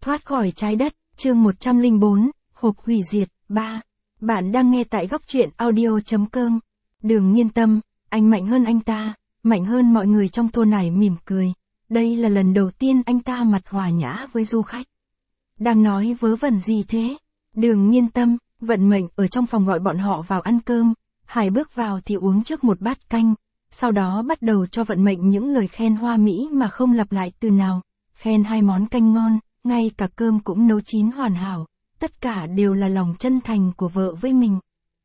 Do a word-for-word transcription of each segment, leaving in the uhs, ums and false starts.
Thoát khỏi trái đất, chương một trăm lẻ bốn, hộp hủy diệt, ba. Bạn đang nghe tại góc truyện audio.com. Đường Nhiên Tâm, anh mạnh hơn anh ta, mạnh hơn mọi người trong thôn này mỉm cười. Đây là lần đầu tiên anh ta mặt hòa nhã với du khách. Đang nói vớ vẩn gì thế? Đường Nhiên Tâm, vận mệnh ở trong phòng gọi bọn họ vào ăn cơm. Hải bước vào thì uống trước một bát canh, sau đó bắt đầu cho vận mệnh những lời khen hoa mỹ mà không lặp lại từ nào. Khen hai món canh ngon, ngay cả cơm cũng nấu chín hoàn hảo, tất cả đều là lòng chân thành của vợ với mình.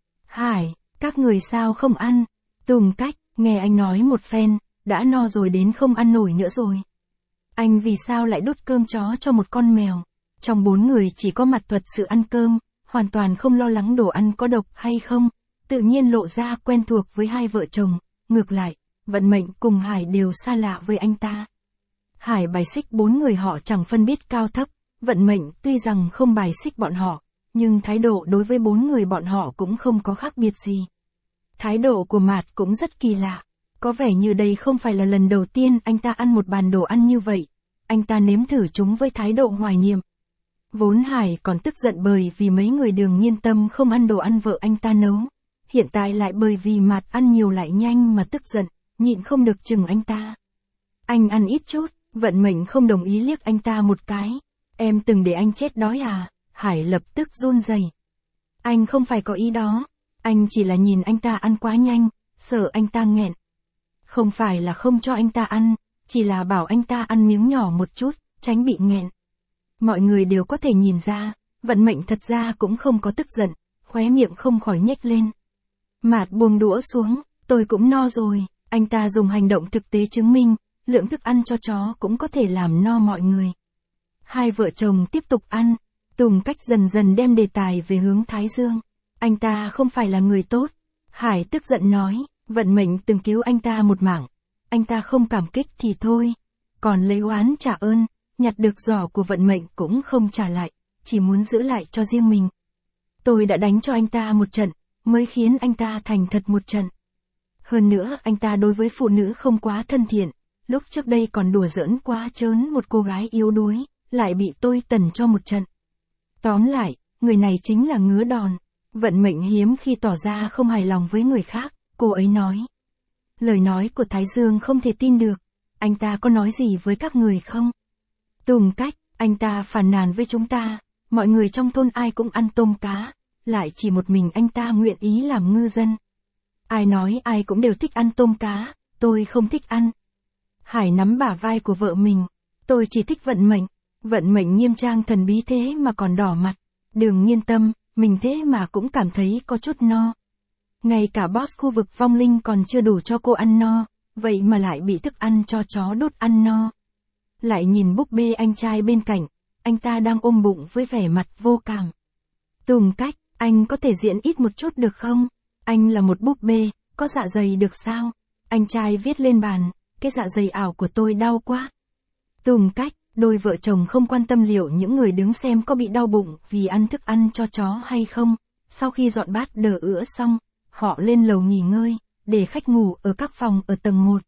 Hải, các người sao không ăn? Tùng Cách, nghe anh nói một phen, đã no rồi đến không ăn nổi nữa rồi. Anh vì sao lại đút cơm chó cho một con mèo? Trong bốn người chỉ có Mặt Thuật sự ăn cơm, hoàn toàn không lo lắng đồ ăn có độc hay không, tự nhiên lộ ra quen thuộc với hai vợ chồng, ngược lại, vận mệnh cùng Hải đều xa lạ với anh ta. Hải bài xích bốn người họ chẳng phân biết cao thấp, vận mệnh tuy rằng không bài xích bọn họ, nhưng thái độ đối với bốn người bọn họ cũng không có khác biệt gì. Thái độ của Mạt cũng rất kỳ lạ, có vẻ như đây không phải là lần đầu tiên anh ta ăn một bàn đồ ăn như vậy, anh ta nếm thử chúng với thái độ hoài niệm. Vốn Hải còn tức giận bởi vì mấy người Đường Nhiên Tâm không ăn đồ ăn vợ anh ta nấu, hiện tại lại bởi vì Mạt ăn nhiều lại nhanh mà tức giận, nhịn không được chừng anh ta. Anh ăn ít chút, vận mệnh không đồng ý liếc anh ta một cái. Em từng để anh chết đói à? Hải lập tức run rẩy. Anh không phải có ý đó, anh chỉ là nhìn anh ta ăn quá nhanh, sợ anh ta nghẹn. Không phải là không cho anh ta ăn, chỉ là bảo anh ta ăn miếng nhỏ một chút, tránh bị nghẹn. Mọi người đều có thể nhìn ra, vận mệnh thật ra cũng không có tức giận, khóe miệng không khỏi nhếch lên. Mạt buông đũa xuống, tôi cũng no rồi, anh ta dùng hành động thực tế chứng minh, lượng thức ăn cho chó cũng có thể làm no mọi người. Hai vợ chồng tiếp tục ăn, Tùng Cách dần dần đem đề tài về hướng Thái Dương. Anh ta không phải là người tốt. Hải tức giận nói, vận mệnh từng cứu anh ta một mạng. Anh ta không cảm kích thì thôi. Còn lấy oán trả ơn, nhặt được giỏ của vận mệnh cũng không trả lại, chỉ muốn giữ lại cho riêng mình. Tôi đã đánh cho anh ta một trận, mới khiến anh ta thành thật một trận. Hơn nữa anh ta đối với phụ nữ không quá thân thiện. Lúc trước đây còn đùa giỡn quá trớn một cô gái yếu đuối, lại bị tôi tần cho một trận. Tóm lại, người này chính là ngứa đòn. Vận mệnh hiếm khi tỏ ra không hài lòng với người khác, cô ấy nói. Lời nói của Thái Dương không thể tin được. Anh ta có nói gì với các người không? Tùng Cách, anh ta phàn nàn với chúng ta. Mọi người trong thôn ai cũng ăn tôm cá, lại chỉ một mình anh ta nguyện ý làm ngư dân. Ai nói ai cũng đều thích ăn tôm cá, tôi không thích ăn. Hải nắm bả vai của vợ mình. Tôi chỉ thích vận mệnh. Vận mệnh nghiêm trang thần bí thế mà còn đỏ mặt. Đường Nhiên Tâm, mình thế mà cũng cảm thấy có chút no. Ngay cả boss khu vực vong linh còn chưa đủ cho cô ăn no, vậy mà lại bị thức ăn cho chó đút ăn no. Lại nhìn búp bê anh trai bên cạnh, anh ta đang ôm bụng với vẻ mặt vô cảm. Tùng Cách, anh có thể diễn ít một chút được không? Anh là một búp bê, có dạ dày được sao? Anh trai viết lên bàn. Cái dạ dày ảo của tôi đau quá. Tùng Cách, đôi vợ chồng không quan tâm liệu những người đứng xem có bị đau bụng vì ăn thức ăn cho chó hay không. Sau khi dọn bát đờ ữa xong, họ lên lầu nghỉ ngơi, để khách ngủ ở các phòng ở tầng một.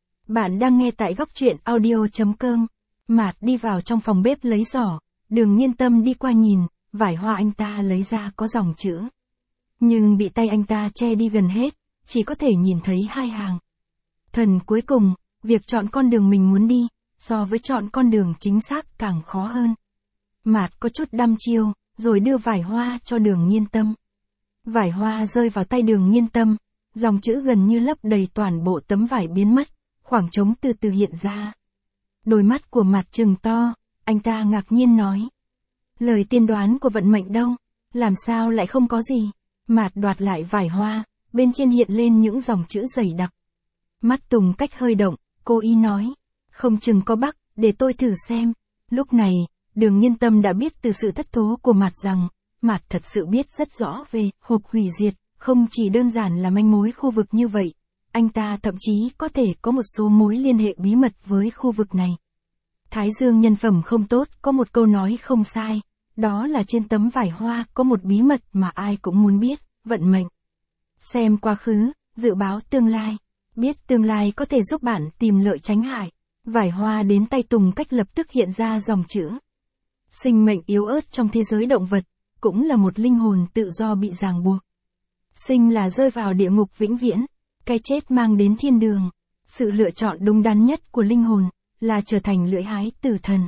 Bạn đang nghe tại góc truyện audio.com. Mạt đi vào trong phòng bếp lấy giỏ, Đường Nhiên Tâm đi qua nhìn, vải hoa anh ta lấy ra có dòng chữ. Nhưng bị tay anh ta che đi gần hết, chỉ có thể nhìn thấy hai hàng. Thần cuối cùng, việc chọn con đường mình muốn đi, so với chọn con đường chính xác càng khó hơn. Mạt có chút đăm chiêu, rồi đưa vải hoa cho Đường Nhiên Tâm. Vải hoa rơi vào tay Đường Nhiên Tâm, dòng chữ gần như lấp đầy toàn bộ tấm vải biến mất, khoảng trống từ từ hiện ra. Đôi mắt của Mạt trừng to, anh ta ngạc nhiên nói. Lời tiên đoán của vận mệnh đâu, làm sao lại không có gì? Mạt đoạt lại vải hoa, bên trên hiện lên những dòng chữ dày đặc. Mắt Tùng Cách hơi động, cô ý nói. Không chừng có bug, để tôi thử xem. Lúc này, Đường Nhiên Tâm đã biết từ sự thất thố của Mạt rằng, Mạt thật sự biết rất rõ về hộp hủy diệt, không chỉ đơn giản là manh mối khu vực như vậy. Anh ta thậm chí có thể có một số mối liên hệ bí mật với khu vực này. Thái Dương nhân phẩm không tốt, có một câu nói không sai. Đó là trên tấm vải hoa có một bí mật mà ai cũng muốn biết, vận mệnh. Xem quá khứ, dự báo tương lai. Biết tương lai có thể giúp bạn tìm lợi tránh hại. Vải hoa đến tay Tùng Cách lập tức hiện ra dòng chữ. Sinh mệnh yếu ớt trong thế giới động vật, cũng là một linh hồn tự do bị ràng buộc. Sinh là rơi vào địa ngục vĩnh viễn, cái chết mang đến thiên đường. Sự lựa chọn đúng đắn nhất của linh hồn, là trở thành lưỡi hái tử thần.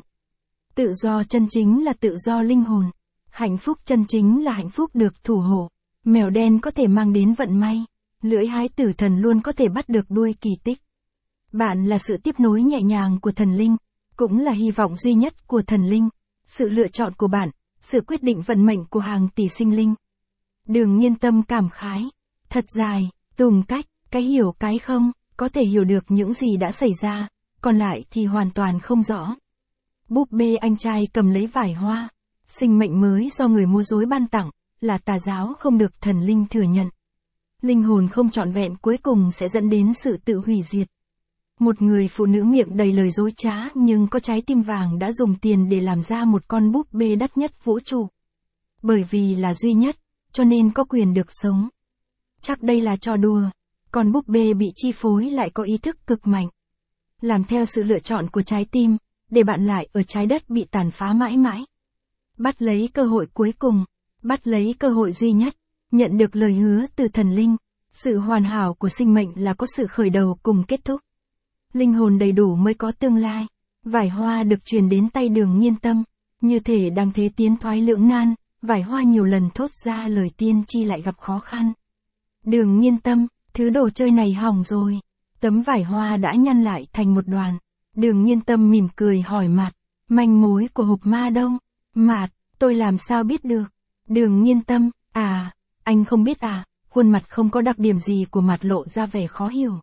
Tự do chân chính là tự do linh hồn. Hạnh phúc chân chính là hạnh phúc được thủ hộ. Mèo đen có thể mang đến vận may. Lưỡi hái tử thần luôn có thể bắt được đuôi kỳ tích. Bạn là sự tiếp nối nhẹ nhàng của thần linh, cũng là hy vọng duy nhất của thần linh. Sự lựa chọn của bạn, sự quyết định vận mệnh của hàng tỷ sinh linh. Đường Nhiên Tâm cảm khái. Thật dài, Tùng Cách, cái hiểu cái không, có thể hiểu được những gì đã xảy ra, còn lại thì hoàn toàn không rõ. Búp bê anh trai cầm lấy vải hoa. Sinh mệnh mới do người mua dối ban tặng, là tà giáo không được thần linh thừa nhận. Linh hồn không trọn vẹn cuối cùng sẽ dẫn đến sự tự hủy diệt. Một người phụ nữ miệng đầy lời dối trá nhưng có trái tim vàng đã dùng tiền để làm ra một con búp bê đắt nhất vũ trụ. Bởi vì là duy nhất, cho nên có quyền được sống. Chắc đây là trò đùa. Con búp bê bị chi phối lại có ý thức cực mạnh. Làm theo sự lựa chọn của trái tim, để bạn lại ở trái đất bị tàn phá mãi mãi. Bắt lấy cơ hội cuối cùng, bắt lấy cơ hội duy nhất, nhận được lời hứa từ thần linh. Sự hoàn hảo của sinh mệnh là có sự khởi đầu cùng kết thúc. Linh hồn đầy đủ mới có tương lai. Vải hoa được truyền đến tay Đường Nhiên Tâm. Như thể đang thế tiến thoái lưỡng nan, vải hoa nhiều lần thốt ra lời tiên tri lại gặp khó khăn. Đường Nhiên Tâm, thứ đồ chơi này hỏng rồi. Tấm vải hoa đã nhăn lại thành một đoàn. Đường Nhiên Tâm mỉm cười hỏi Mạt, manh mối của hộp ma đâu? Mạt, tôi làm sao biết được? Đường Nhiên Tâm, à, anh không biết à? Khuôn mặt không có đặc điểm gì của Mạt lộ ra vẻ khó hiểu.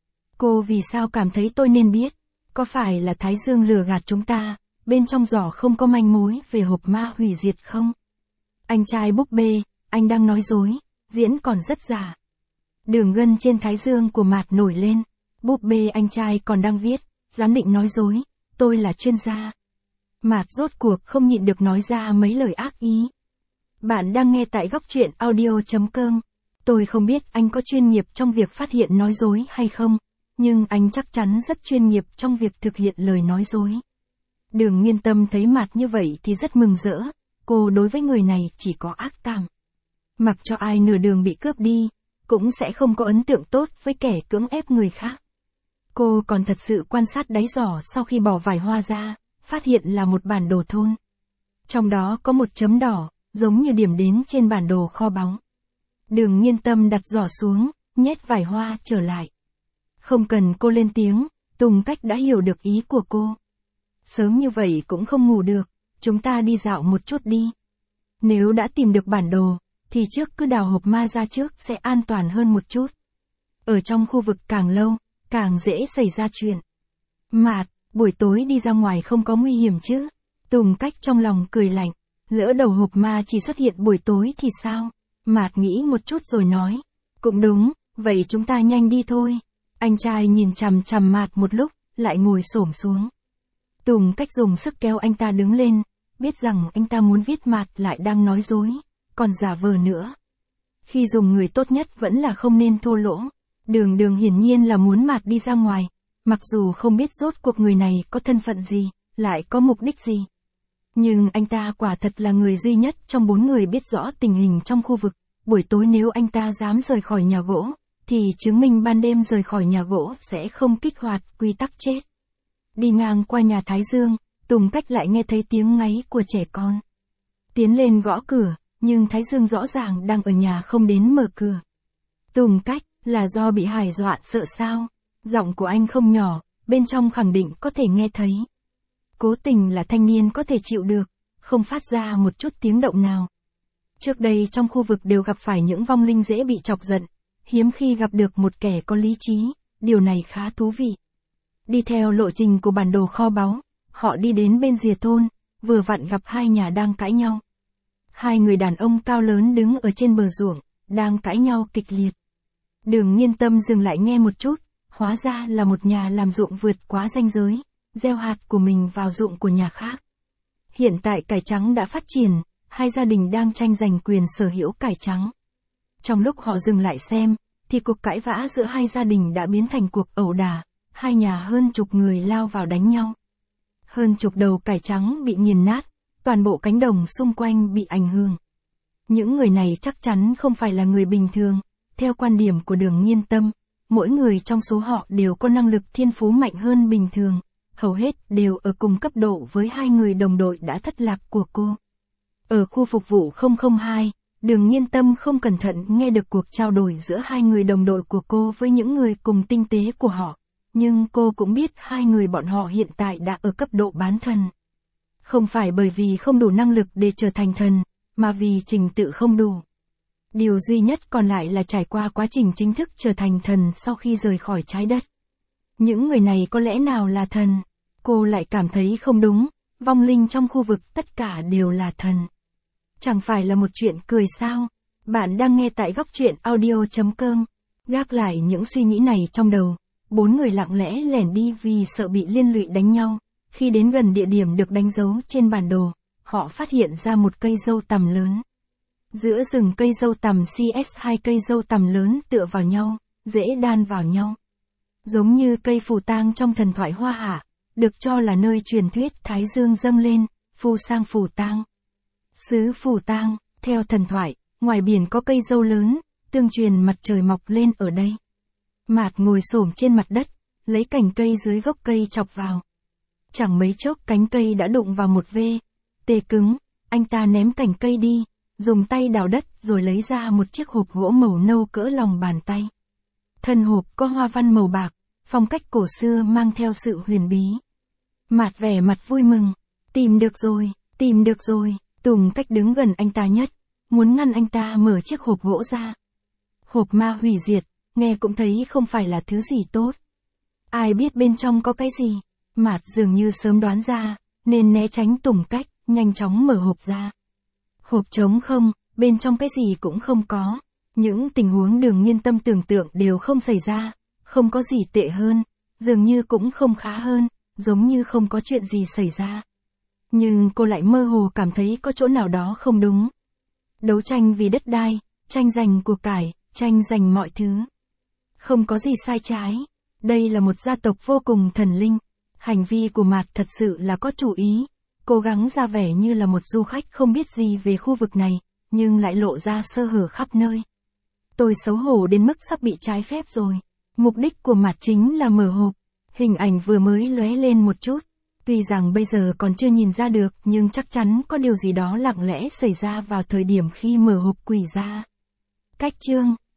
Cô vì sao cảm thấy tôi nên biết? Có phải là Thái Dương lừa gạt chúng ta, bên trong giỏ không có manh mối về hộp ma hủy diệt không? Anh trai búp bê, anh đang nói dối, diễn còn rất giả. Đường gân trên thái dương của Mạt nổi lên. Búp bê anh trai còn đang viết, dám định nói dối, tôi là chuyên gia. Mạt rốt cuộc không nhịn được nói ra mấy lời ác ý. Bạn đang nghe tại góc truyện audio chấm com. Tôi không biết anh có chuyên nghiệp trong việc phát hiện nói dối hay không, nhưng anh chắc chắn rất chuyên nghiệp trong việc thực hiện lời nói dối. Đường Nhiên Tâm thấy Mạt như vậy thì rất mừng rỡ, cô đối với người này chỉ có ác cảm. Mặc cho ai nửa đường bị cướp đi, cũng sẽ không có ấn tượng tốt với kẻ cưỡng ép người khác. Cô còn thật sự quan sát đáy giỏ sau khi bỏ vải hoa ra, phát hiện là một bản đồ thôn. Trong đó có một chấm đỏ, giống như điểm đến trên bản đồ kho báu. Đường Nhiên Tâm đặt giỏ xuống, nhét vải hoa trở lại. Không cần cô lên tiếng, Tùng Cách đã hiểu được ý của cô. Sớm như vậy cũng không ngủ được, chúng ta đi dạo một chút đi. Nếu đã tìm được bản đồ, thì trước cứ đào hộp ma ra trước sẽ an toàn hơn một chút. Ở trong khu vực càng lâu, càng dễ xảy ra chuyện. Mạt, buổi tối đi ra ngoài không có nguy hiểm chứ? Tùng Cách trong lòng cười lạnh. Lỡ đầu hộp ma chỉ xuất hiện buổi tối thì sao? Mạt nghĩ một chút rồi nói. Cũng đúng, vậy chúng ta nhanh đi thôi. Anh trai nhìn chằm chằm Mạt một lúc, lại ngồi xổm xuống. Tùng Cách dùng sức kéo anh ta đứng lên, biết rằng anh ta muốn viết Mạt lại đang nói dối, còn giả vờ nữa. Khi dùng người tốt nhất vẫn là không nên thô lỗ. Đường Đường hiển nhiên là muốn Mạt đi ra ngoài, mặc dù không biết rốt cuộc người này có thân phận gì, lại có mục đích gì. Nhưng anh ta quả thật là người duy nhất trong bốn người biết rõ tình hình trong khu vực. Buổi tối nếu anh ta dám rời khỏi nhà gỗ, thì chứng minh ban đêm rời khỏi nhà gỗ sẽ không kích hoạt quy tắc chết. Đi ngang qua nhà Thái Dương, Tùng Cách lại nghe thấy tiếng ngáy của trẻ con. Tiến lên gõ cửa, nhưng Thái Dương rõ ràng đang ở nhà không đến mở cửa. Tùng Cách, là do bị Hải dọa sợ sao? Giọng của anh không nhỏ, bên trong khẳng định có thể nghe thấy. Cố tình là thanh niên có thể chịu được, không phát ra một chút tiếng động nào. Trước đây trong khu vực đều gặp phải những vong linh dễ bị chọc giận, hiếm khi gặp được một kẻ có lý trí, điều này khá thú vị. Đi theo lộ trình của bản đồ kho báu, họ đi đến bên rìa thôn, vừa vặn gặp hai nhà đang cãi nhau. Hai người đàn ông cao lớn đứng ở trên bờ ruộng, đang cãi nhau kịch liệt. Đường Nhiên Tâm dừng lại nghe một chút, hóa ra là một nhà làm ruộng vượt quá ranh giới, gieo hạt của mình vào ruộng của nhà khác. Hiện tại cải trắng đã phát triển, hai gia đình đang tranh giành quyền sở hữu cải trắng. Trong lúc họ dừng lại xem, thì cuộc cãi vã giữa hai gia đình đã biến thành cuộc ẩu đả, hai nhà hơn chục người lao vào đánh nhau. Hơn chục đầu cải trắng bị nghiền nát, toàn bộ cánh đồng xung quanh bị ảnh hưởng. Những người này chắc chắn không phải là người bình thường, theo quan điểm của Đường Nhiên Tâm, mỗi người trong số họ đều có năng lực thiên phú mạnh hơn bình thường, hầu hết đều ở cùng cấp độ với hai người đồng đội đã thất lạc của cô. Ở khu phục vụ không không hai, Đường Nhiên Tâm không cẩn thận nghe được cuộc trao đổi giữa hai người đồng đội của cô với những người cùng tinh tế của họ, nhưng cô cũng biết hai người bọn họ hiện tại đã ở cấp độ bán thần. Không phải bởi vì không đủ năng lực để trở thành thần, mà vì trình tự không đủ. Điều duy nhất còn lại là trải qua quá trình chính thức trở thành thần sau khi rời khỏi trái đất. Những người này có lẽ nào là thần? Cô lại cảm thấy không đúng, vong linh trong khu vực tất cả đều là thần. Chẳng phải là một chuyện cười sao? Bạn đang nghe tại góc truyện audio chấm com. Gác lại những suy nghĩ này trong đầu, bốn người lặng lẽ lẻn đi vì sợ bị liên lụy đánh nhau. Khi đến gần địa điểm được đánh dấu trên bản đồ, họ phát hiện ra một cây dâu tằm lớn. Giữa rừng cây dâu tằm xê ét hai cây dâu tằm lớn tựa vào nhau, dễ đan vào nhau. Giống như cây phù tang trong thần thoại Hoa Hạ, được cho là nơi truyền thuyết Thái Dương dâng lên, phù sang phù tang. Xứ Phù Tang, theo thần thoại, ngoài biển có cây dâu lớn, tương truyền mặt trời mọc lên ở đây. Mạt ngồi xổm trên mặt đất, lấy cành cây dưới gốc cây chọc vào. Chẳng mấy chốc cánh cây đã đụng vào một vê, tê cứng, anh ta ném cành cây đi, dùng tay đào đất rồi lấy ra một chiếc hộp gỗ màu nâu cỡ lòng bàn tay. Thân hộp có hoa văn màu bạc, phong cách cổ xưa mang theo sự huyền bí. Mạt vẻ mặt vui mừng, tìm được rồi, tìm được rồi. Tùng cách đứng gần anh ta nhất, muốn ngăn anh ta mở chiếc hộp gỗ ra. Hộp ma hủy diệt, nghe cũng thấy không phải là thứ gì tốt. Ai biết bên trong có cái gì? Mạt dường như sớm đoán ra, nên né tránh Tùng cách, nhanh chóng mở hộp ra. Hộp trống không, bên trong cái gì cũng không có. Những tình huống Đường Nhiên Tâm tưởng tượng đều không xảy ra, không có gì tệ hơn, dường như cũng không khá hơn, giống như không có chuyện gì xảy ra. Nhưng cô lại mơ hồ cảm thấy có chỗ nào đó không đúng. Đấu tranh vì đất đai, tranh giành của cải, tranh giành mọi thứ. Không có gì sai trái. Đây là một gia tộc vô cùng thần linh. Hành vi của Mạt thật sự là có chủ ý. Cố gắng ra vẻ như là một du khách không biết gì về khu vực này, nhưng lại lộ ra sơ hở khắp nơi. Tôi xấu hổ đến mức sắp bị trái phép rồi. Mục đích của Mạt chính là mở hộp. Hình ảnh vừa mới lóe lên một chút. Tuy rằng bây giờ còn chưa nhìn ra được, nhưng chắc chắn có điều gì đó lặng lẽ xảy ra vào thời điểm khi mở hộp quỷ ra. Cách chương